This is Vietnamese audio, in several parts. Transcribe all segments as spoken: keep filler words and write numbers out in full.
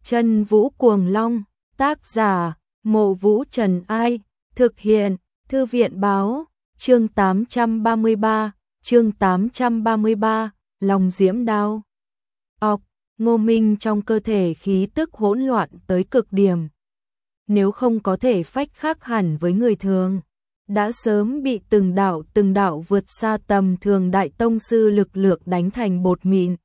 Chân Vũ Cuồng Long, tác giả, Mộ Vũ Trần Ai, thực hiện, Thư viện Báo, chương tám trăm ba mươi ba, chương tám trăm ba mươi ba, Lòng Diễm Đao. Ọc, Ngô Minh trong cơ thể khí tức hỗn loạn tới cực điểm. Nếu không có thể phách khác hẳn với người thường, đã sớm bị từng đạo từng đạo vượt xa tầm thường đại tông sư lực lượng đánh thành bột mịn.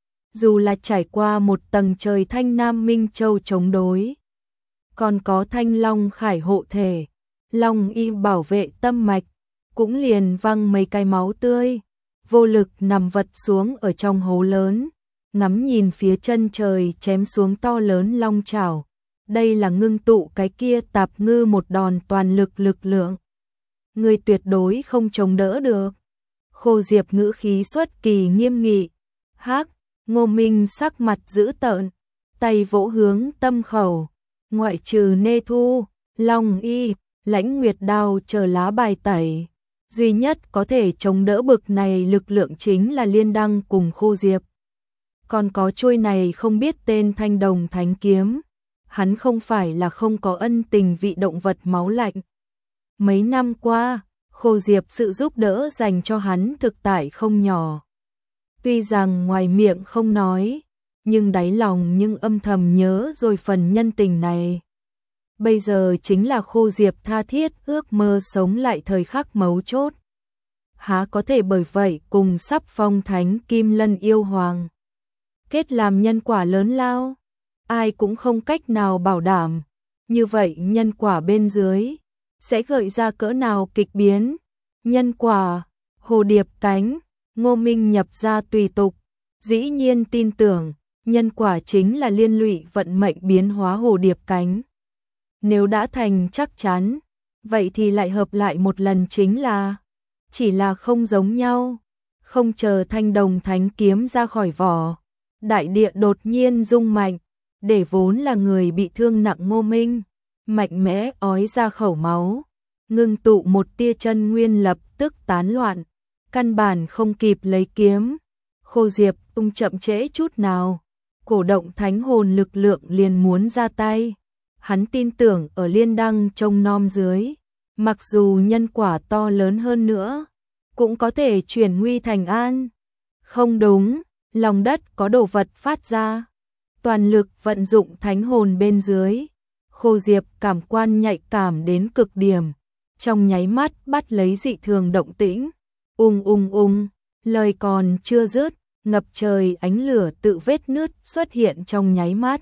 Dù là trải qua một tầng trời thanh nam minh châu chống đối, còn có thanh long khải hộ thể, long y bảo vệ tâm mạch, cũng liền văng mấy cái máu tươi, vô lực nằm vật xuống ở trong hố lớn, ngắm nhìn phía chân trời chém xuống to lớn long chảo. Đây là ngưng tụ cái kia tạp ngư một đòn toàn lực lực lượng. Người tuyệt đối không chống đỡ được. Khô Diệp ngữ khí xuất kỳ nghiêm nghị. Hắc, Ngô Minh sắc mặt dữ tợn, tay vỗ hướng tâm khẩu, ngoại trừ Nê Thu, Long Y, Lãnh Nguyệt Đao chờ lá bài tẩy, duy nhất có thể chống đỡ bực này lực lượng chính là Liên Đăng cùng Khô Diệp. Còn có chuôi này không biết tên Thanh Đồng Thánh Kiếm, hắn không phải là không có ân tình vị động vật máu lạnh. Mấy năm qua, Khô Diệp sự giúp đỡ dành cho hắn thực tại không nhỏ. Tuy rằng ngoài miệng không nói, nhưng đáy lòng nhưng âm thầm nhớ rồi phần nhân tình này. Bây giờ chính là Khô Diệp tha thiết ước mơ sống lại thời khắc mấu chốt. Há có thể bởi vậy cùng sắp phong thánh Kim Lân yêu hoàng kết làm nhân quả lớn lao, ai cũng không cách nào bảo đảm. Như vậy nhân quả bên dưới sẽ gợi ra cỡ nào kịch biến. Nhân quả, hồ điệp cánh, Ngô Minh nhập ra tùy tục, dĩ nhiên tin tưởng, nhân quả chính là liên lụy vận mệnh biến hóa hồ điệp cánh. Nếu đã thành chắc chắn, vậy thì lại hợp lại một lần chính là, chỉ là không giống nhau. Không chờ Thanh Đồng Thánh Kiếm ra khỏi vỏ, đại địa đột nhiên rung mạnh, để vốn là người bị thương nặng Ngô Minh mạnh mẽ ói ra khẩu máu, ngưng tụ một tia chân nguyên lập tức tán loạn, căn bản không kịp lấy kiếm. Khô Diệp tung chậm trễ chút nào, cổ động thánh hồn lực lượng liền muốn ra tay. Hắn tin tưởng ở Liên Đăng trông nom dưới, mặc dù nhân quả to lớn hơn nữa, cũng có thể chuyển nguy thành an. Không đúng, lòng đất có đồ vật phát ra, toàn lực vận dụng thánh hồn bên dưới. Khô Diệp cảm quan nhạy cảm đến cực điểm, trong nháy mắt bắt lấy dị thường động tĩnh. Ung ung ung, lời còn chưa dứt, ngập trời ánh lửa tự vết nứt xuất hiện trong nháy mắt.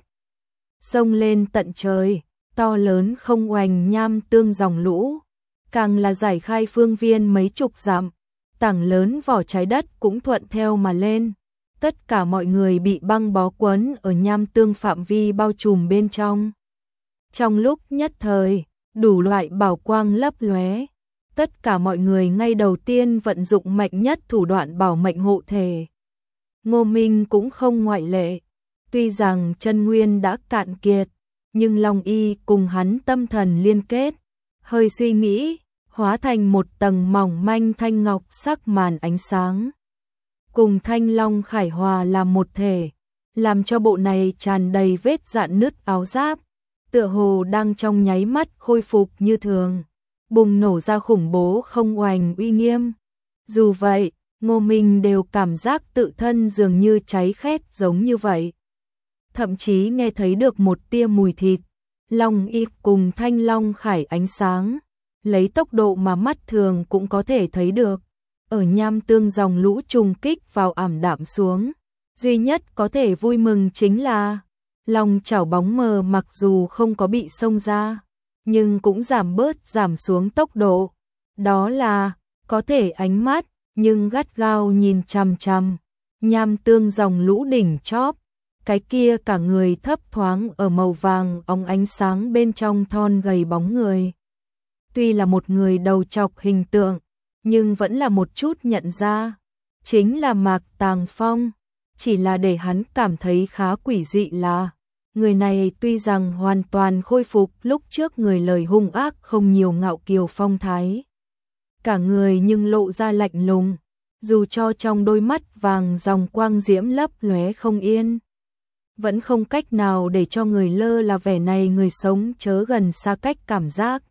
Xông lên tận trời, to lớn không oanh nham tương dòng lũ, càng là giải khai phương viên mấy chục dặm, tảng lớn vỏ trái đất cũng thuận theo mà lên. Tất cả mọi người bị băng bó quấn ở nham tương phạm vi bao trùm bên trong. Trong lúc nhất thời, đủ loại bảo quang lấp lóe, tất cả mọi người ngay đầu tiên vận dụng mạnh nhất thủ đoạn bảo mệnh hộ thể. Ngô Minh cũng không ngoại lệ, tuy rằng chân nguyên đã cạn kiệt, nhưng Long Y cùng hắn tâm thần liên kết, hơi suy nghĩ, hóa thành một tầng mỏng manh thanh ngọc sắc màn ánh sáng. Cùng thanh long khải hòa làm một thể, làm cho bộ này tràn đầy vết rạn nứt áo giáp, tựa hồ đang trong nháy mắt khôi phục như thường, bùng nổ ra khủng bố không oanh uy nghiêm. Dù vậy, Ngô Minh đều cảm giác tự thân dường như cháy khét giống như vậy. Thậm chí nghe thấy được một tia mùi thịt. Long Y cùng thanh long khải ánh sáng, lấy tốc độ mà mắt thường cũng có thể thấy được. Ở nham tương dòng lũ trùng kích vào ảm đạm xuống, duy nhất có thể vui mừng chính là long chảo bóng mờ mặc dù không có bị xông ra, nhưng cũng giảm bớt giảm xuống tốc độ. Đó là có thể ánh mắt, nhưng gắt gao nhìn chằm chằm nham tương dòng lũ đỉnh chóp, cái kia cả người thấp thoáng ở màu vàng óng ánh sáng bên trong thon gầy bóng người. Tuy là một người đầu trọc hình tượng, nhưng vẫn là một chút nhận ra, chính là Mạc Tàng Phong. Chỉ là để hắn cảm thấy khá quỷ dị là, người này tuy rằng hoàn toàn khôi phục lúc trước người lời hung ác không nhiều ngạo kiều phong thái, cả người nhưng lộ ra lạnh lùng, dù cho trong đôi mắt vàng dòng quang diễm lấp lóe không yên. vẫn không cách nào để cho người lơ là vẻ này người sống chớ gần xa cách cảm giác.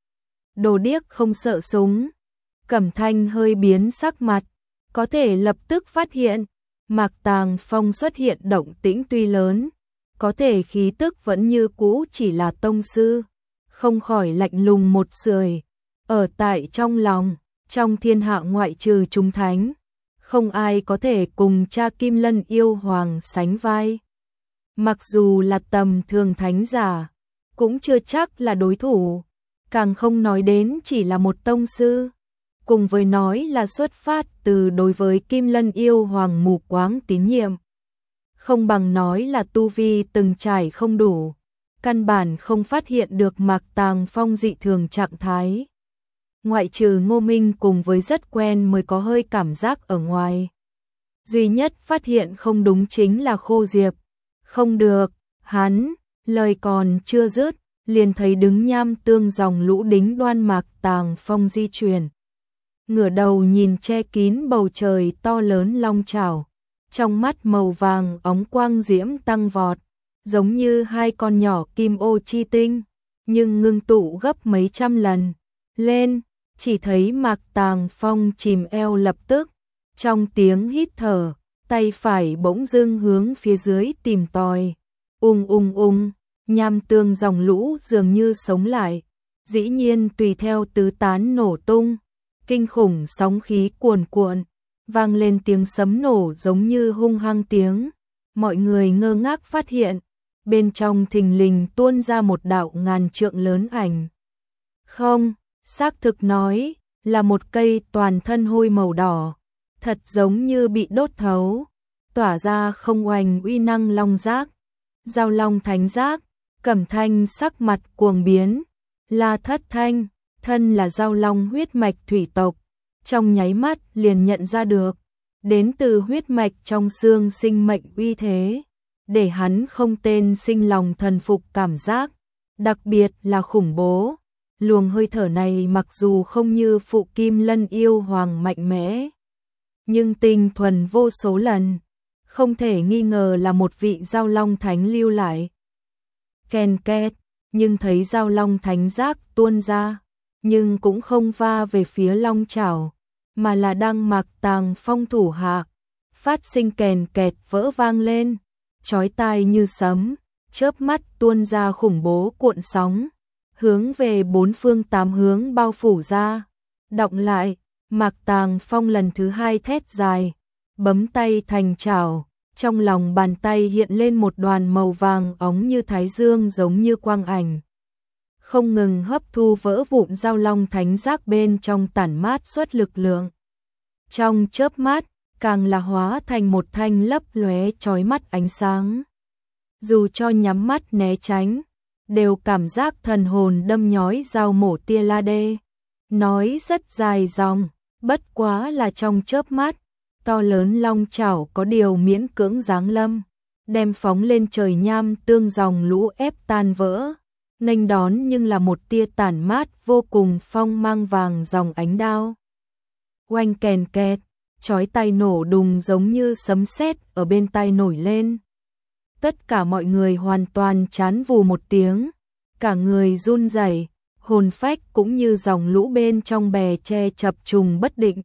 Đồ điếc không sợ súng. Cẩm Thanh hơi biến sắc mặt, có thể lập tức phát hiện, Mạc Tàng Phong xuất hiện động tĩnh tuy lớn, có thể khí tức vẫn như cũ chỉ là tông sư, không khỏi lạnh lùng một sưởi. Ở tại trong lòng, trong thiên hạ ngoại trừ chúng thánh, không ai có thể cùng cha Kim Lân yêu hoàng sánh vai. Mặc dù là tầm thường thánh giả, cũng chưa chắc là đối thủ, càng không nói đến chỉ là một tông sư. Cùng với nói là xuất phát từ đối với Kim Lân yêu hoàng mù quáng tín nhiệm. Không bằng nói là tu vi từng trải không đủ, căn bản không phát hiện được Mạc Tàng Phong dị thường trạng thái. Ngoại trừ Ngô Minh cùng với rất quen mới có hơi cảm giác ở ngoài. Duy nhất phát hiện không đúng chính là Khô Diệp. Không được, hắn, lời còn chưa dứt, liền thấy đứng nham tương dòng lũ đính đoan Mạc Tàng Phong di chuyển. Ngửa đầu nhìn che kín bầu trời to lớn long chảo, trong mắt màu vàng óng quang diễm tăng vọt, giống như hai con nhỏ kim ô chi tinh, nhưng ngưng tụ gấp mấy trăm lần. Lên, chỉ thấy Mạc Tàng Phong chìm eo lập tức, trong tiếng hít thở, tay phải bỗng dưng hướng phía dưới tìm tòi. Ung ung ung, nham tương dòng lũ dường như sống lại, dĩ nhiên tùy theo tứ tán nổ tung. Kinh khủng sóng khí cuồn cuộn, vang lên tiếng sấm nổ giống như hung hăng tiếng. Mọi người ngơ ngác phát hiện, bên trong thình lình tuôn ra một đạo ngàn trượng lớn ảnh. Không, xác thực nói, là một cây toàn thân hôi màu đỏ, thật giống như bị đốt thấu, tỏa ra không oanh uy năng long giác. Giao long thánh giác, Cẩm Thanh sắc mặt cuồng biến, La Thất Thanh. Thân là giao long huyết mạch thủy tộc, trong nháy mắt liền nhận ra được, đến từ huyết mạch trong xương sinh mệnh uy thế, để hắn không tên sinh lòng thần phục cảm giác, đặc biệt là khủng bố. Luồng hơi thở này mặc dù không như phụ Kim Lân yêu hoàng mạnh mẽ, nhưng tinh thuần vô số lần, không thể nghi ngờ là một vị giao long thánh lưu lại. Ken két, nhưng thấy giao long thánh giác tuôn ra, nhưng cũng không va về phía long chảo, mà là đang Mạc Tàng Phong thủ hạ, phát sinh kèn kẹt vỡ vang lên, chói tai như sấm, chớp mắt tuôn ra khủng bố cuộn sóng, hướng về bốn phương tám hướng bao phủ ra. Đọng lại, Mạc Tàng Phong lần thứ hai thét dài, bấm tay thành chảo, trong lòng bàn tay hiện lên một đoàn màu vàng óng như thái dương giống như quang ảnh. Không ngừng hấp thu vỡ vụn giao long thánh giác bên trong tản mát xuất lực lượng. Trong chớp mắt, càng là hóa thành một thanh lấp lóe chói mắt ánh sáng. Dù cho nhắm mắt né tránh, đều cảm giác thần hồn đâm nhói dao mổ tia la đê. Nói rất dài dòng, bất quá là trong chớp mắt, to lớn long chảo có điều miễn cưỡng giáng lâm, đem phóng lên trời nham tương dòng lũ ép tan vỡ. Nghênh đón nhưng là một tia tản mát vô cùng phong mang vàng dòng ánh đao. Oanh kèn kẹt, chói tai nổ đùng giống như sấm sét ở bên tai nổi lên. Tất cả mọi người hoàn toàn chán vù một tiếng, cả người run rẩy, hồn phách cũng như dòng lũ bên trong bè che chập trùng bất định.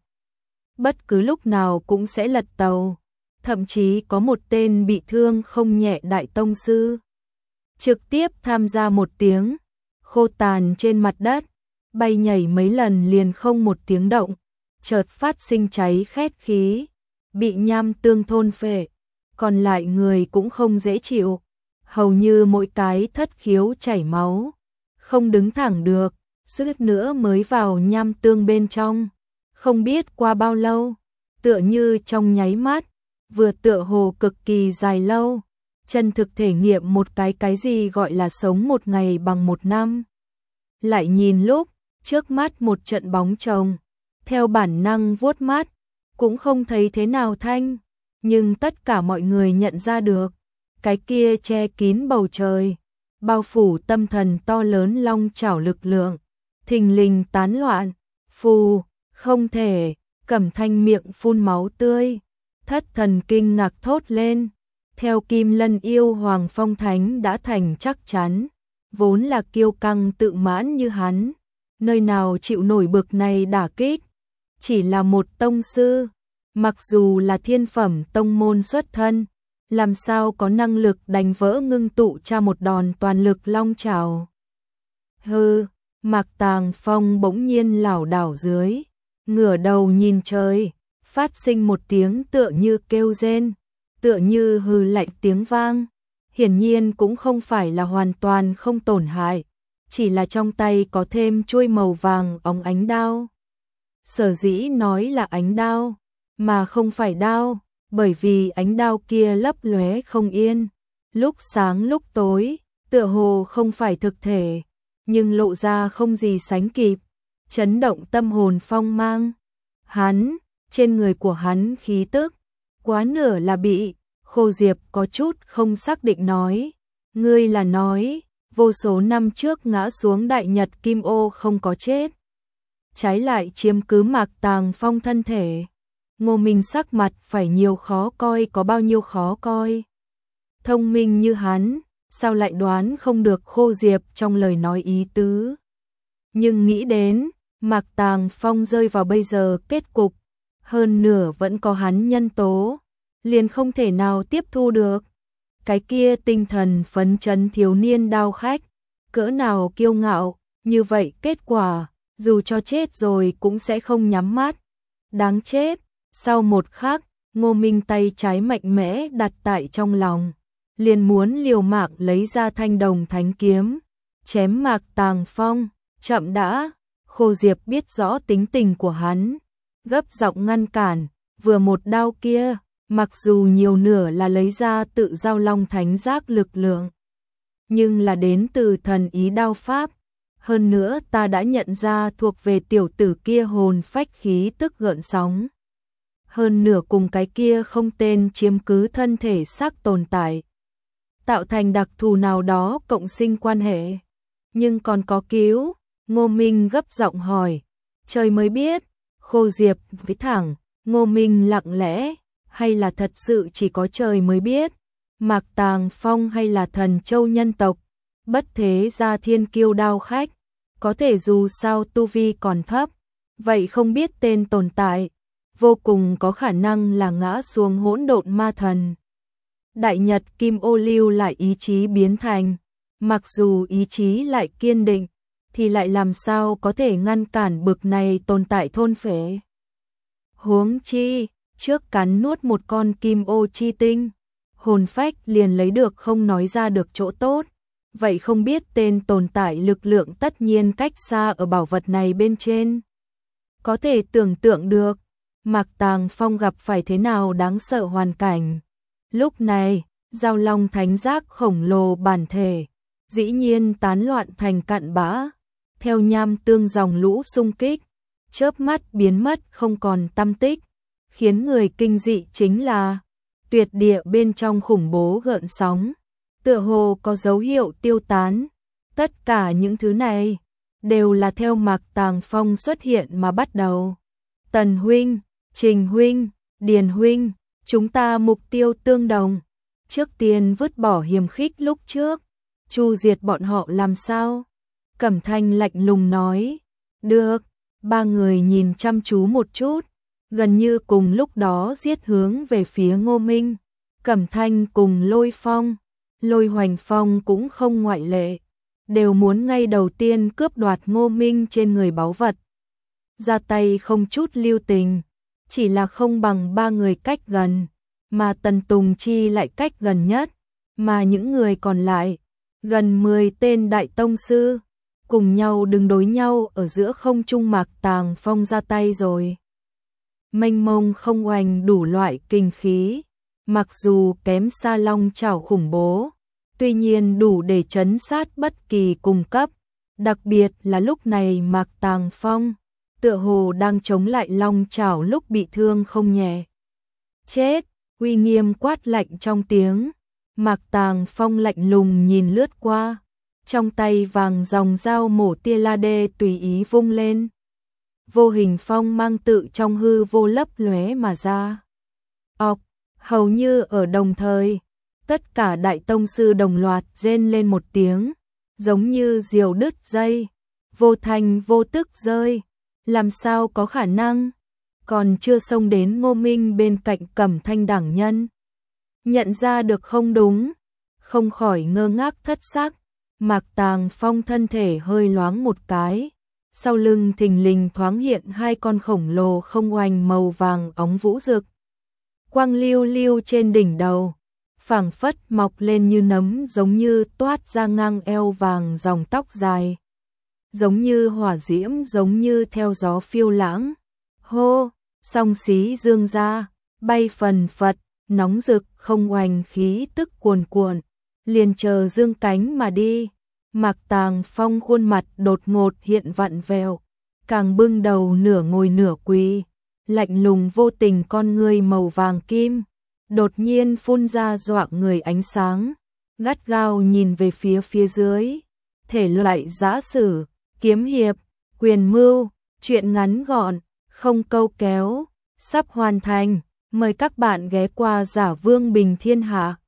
Bất cứ lúc nào cũng sẽ lật tàu, thậm chí có một tên bị thương không nhẹ đại tông sư trực tiếp tham gia một tiếng, khô tàn trên mặt đất, bay nhảy mấy lần liền không một tiếng động, chợt phát sinh cháy khét khí, bị nham tương thôn phệ, còn lại người cũng không dễ chịu, hầu như mỗi cái thất khiếu chảy máu, không đứng thẳng được, suýt nữa mới vào nham tương bên trong, không biết qua bao lâu, tựa như trong nháy mắt, vừa tựa hồ cực kỳ dài lâu. Chân thực thể nghiệm một cái cái gì gọi là sống một ngày bằng một năm. Lại nhìn lúc, trước mắt một trận bóng chồng, theo bản năng vuốt mắt, cũng không thấy thế nào thanh, nhưng tất cả mọi người nhận ra được, cái kia che kín bầu trời, bao phủ tâm thần to lớn long chảo lực lượng, thình lình tán loạn, phù, không thể, Cẩm Thanh miệng phun máu tươi, thất thần kinh ngạc thốt lên. Theo Kim Lân yêu Hoàng Phong Thánh đã thành chắc chắn, vốn là kiêu căng tự mãn như hắn, nơi nào chịu nổi bực này đả kích, chỉ là một tông sư, mặc dù là thiên phẩm tông môn xuất thân, làm sao có năng lực đánh vỡ ngưng tụ ra một đòn toàn lực long trảo. Hừ, Mạc Tàng Phong bỗng nhiên lảo đảo dưới, ngửa đầu nhìn trời, phát sinh một tiếng tựa như kêu rên, tựa như hừ lạnh tiếng vang, hiển nhiên cũng không phải là hoàn toàn không tổn hại, chỉ là trong tay có thêm chuôi màu vàng óng ánh đao. Sở dĩ nói là ánh đao, mà không phải đao, bởi vì ánh đao kia lấp lóe không yên, lúc sáng lúc tối, tựa hồ không phải thực thể, nhưng lộ ra không gì sánh kịp, chấn động tâm hồn phong mang. Hắn, trên người của hắn khí tức, quá nửa là bị, Khô Diệp có chút không xác định nói, ngươi là nói, vô số năm trước ngã xuống đại nhật kim ô không có chết, trái lại chiếm cứ Mạc Tàng Phong thân thể. Ngô Minh sắc mặt phải nhiều khó coi có bao nhiêu khó coi. Thông minh như hắn, sao lại đoán không được Khô Diệp trong lời nói ý tứ. Nhưng nghĩ đến, Mạc Tàng Phong rơi vào bây giờ kết cục, hơn nửa vẫn có hắn nhân tố, liền không thể nào tiếp thu được. Cái kia tinh thần phấn chấn thiếu niên đao khách, cỡ nào kiêu ngạo, như vậy kết quả, dù cho chết rồi cũng sẽ không nhắm mắt. Đáng chết, sau một khắc, Ngô Minh tay trái mạnh mẽ đặt tại trong lòng, liền muốn liều mạng lấy ra thanh đồng thánh kiếm, chém Mạc Tàng Phong. Chậm đã, Khô Diệp biết rõ tính tình của hắn, gấp giọng ngăn cản, vừa một đao kia, mặc dù nhiều nửa là lấy ra tự giao long thánh giác lực lượng, nhưng là đến từ thần ý đao pháp, hơn nữa ta đã nhận ra thuộc về tiểu tử kia hồn phách khí tức gợn sóng. Hơn nửa cùng cái kia không tên chiếm cứ thân thể xác tồn tại, tạo thành đặc thù nào đó cộng sinh quan hệ, nhưng còn có cứu. Ngô Minh gấp giọng hỏi, trời mới biết. Khô Diệp với thẳng, Ngô Minh lặng lẽ, hay là thật sự chỉ có trời mới biết, Mạc Tàng Phong hay là thần châu nhân tộc, bất thế gia thiên kiêu đao khách, có thể dù sao tu vi còn thấp, vậy không biết tên tồn tại, vô cùng có khả năng là ngã xuống hỗn độn ma thần. Đại Nhật Kim Ô lưu lại ý chí biến thành, mặc dù ý chí lại kiên định, thì lại làm sao có thể ngăn cản bực này tồn tại thôn phệ. Huống chi, trước cắn nuốt một con kim ô chi tinh, hồn phách liền lấy được không nói ra được chỗ tốt, vậy không biết tên tồn tại lực lượng tất nhiên cách xa ở bảo vật này bên trên. Có thể tưởng tượng được, Mạc Tàng Phong gặp phải thế nào đáng sợ hoàn cảnh. Lúc này, giao long thánh giác khổng lồ bản thể, dĩ nhiên tán loạn thành cặn bã, theo nham tương dòng lũ xung kích, chớp mắt biến mất không còn tăm tích, khiến người kinh dị chính là tuyệt địa bên trong khủng bố gợn sóng, tựa hồ có dấu hiệu tiêu tán. Tất cả những thứ này đều là theo Mạc Tàng Phong xuất hiện mà bắt đầu. Tần huynh, Trình huynh, Điền huynh, chúng ta mục tiêu tương đồng, trước tiên vứt bỏ hiềm khích lúc trước, chu diệt bọn họ làm sao? Cẩm Thanh lạnh lùng nói, được. Ba người nhìn chăm chú một chút, gần như cùng lúc đó giết hướng về phía Ngô Minh. Cẩm Thanh cùng Lôi Phong, Lôi Hoành Phong cũng không ngoại lệ, đều muốn ngay đầu tiên cướp đoạt Ngô Minh trên người báu vật. Ra tay không chút lưu tình, chỉ là không bằng ba người cách gần, mà Tần Tùng Chi lại cách gần nhất, mà những người còn lại, gần mười tên đại tông sư, cùng nhau đứng đối nhau ở giữa không trung. Mạc Tàng Phong ra tay rồi. Mênh mông không oanh đủ loại kinh khí, mặc dù kém xa long chảo khủng bố, tuy nhiên đủ để trấn sát bất kỳ cùng cấp, đặc biệt là lúc này Mạc Tàng Phong tựa hồ đang chống lại long chảo lúc bị thương không nhẹ. Chết, uy nghiêm quát lạnh trong tiếng, Mạc Tàng Phong lạnh lùng nhìn lướt qua, trong tay vàng dòng dao mổ tia la đê tùy ý vung lên. Vô hình phong mang tự trong hư vô lấp lóe mà ra. Ọc, hầu như ở đồng thời, Tất cả đại tông sư đồng loạt rên lên một tiếng, giống như diều đứt dây, vô thành vô tức rơi. Làm sao có khả năng? Còn chưa xông đến Ngô Minh bên cạnh Cẩm Thanh đẳng nhân. Nhận ra được không đúng, không khỏi ngơ ngác thất sắc. Mạc Tàng Phong thân thể hơi loáng một cái, sau lưng thình lình thoáng hiện hai con khổng lồ không oanh màu vàng óng vũ rực. Quang lưu lưu trên đỉnh đầu, phảng phất mọc lên như nấm, giống như toát ra ngang eo vàng dòng tóc dài. Giống như hỏa diễm, giống như theo gió phiêu lãng. Hô, song xí dương ra, bay phần phật, nóng rực không oanh khí tức cuồn cuộn, liền chờ dương cánh mà đi. Mạc Tàng Phong khuôn mặt đột ngột hiện vặn vẹo, càng bưng đầu nửa ngồi nửa quỳ, lạnh lùng vô tình con ngươi màu vàng kim, đột nhiên phun ra dọa người ánh sáng, gắt gao nhìn về phía phía dưới. Thể loại giã sử, kiếm hiệp, quyền mưu, truyện ngắn gọn, không câu kéo, sắp hoàn thành. Mời các bạn ghé qua Giả Vương Bình Thiên Hạ.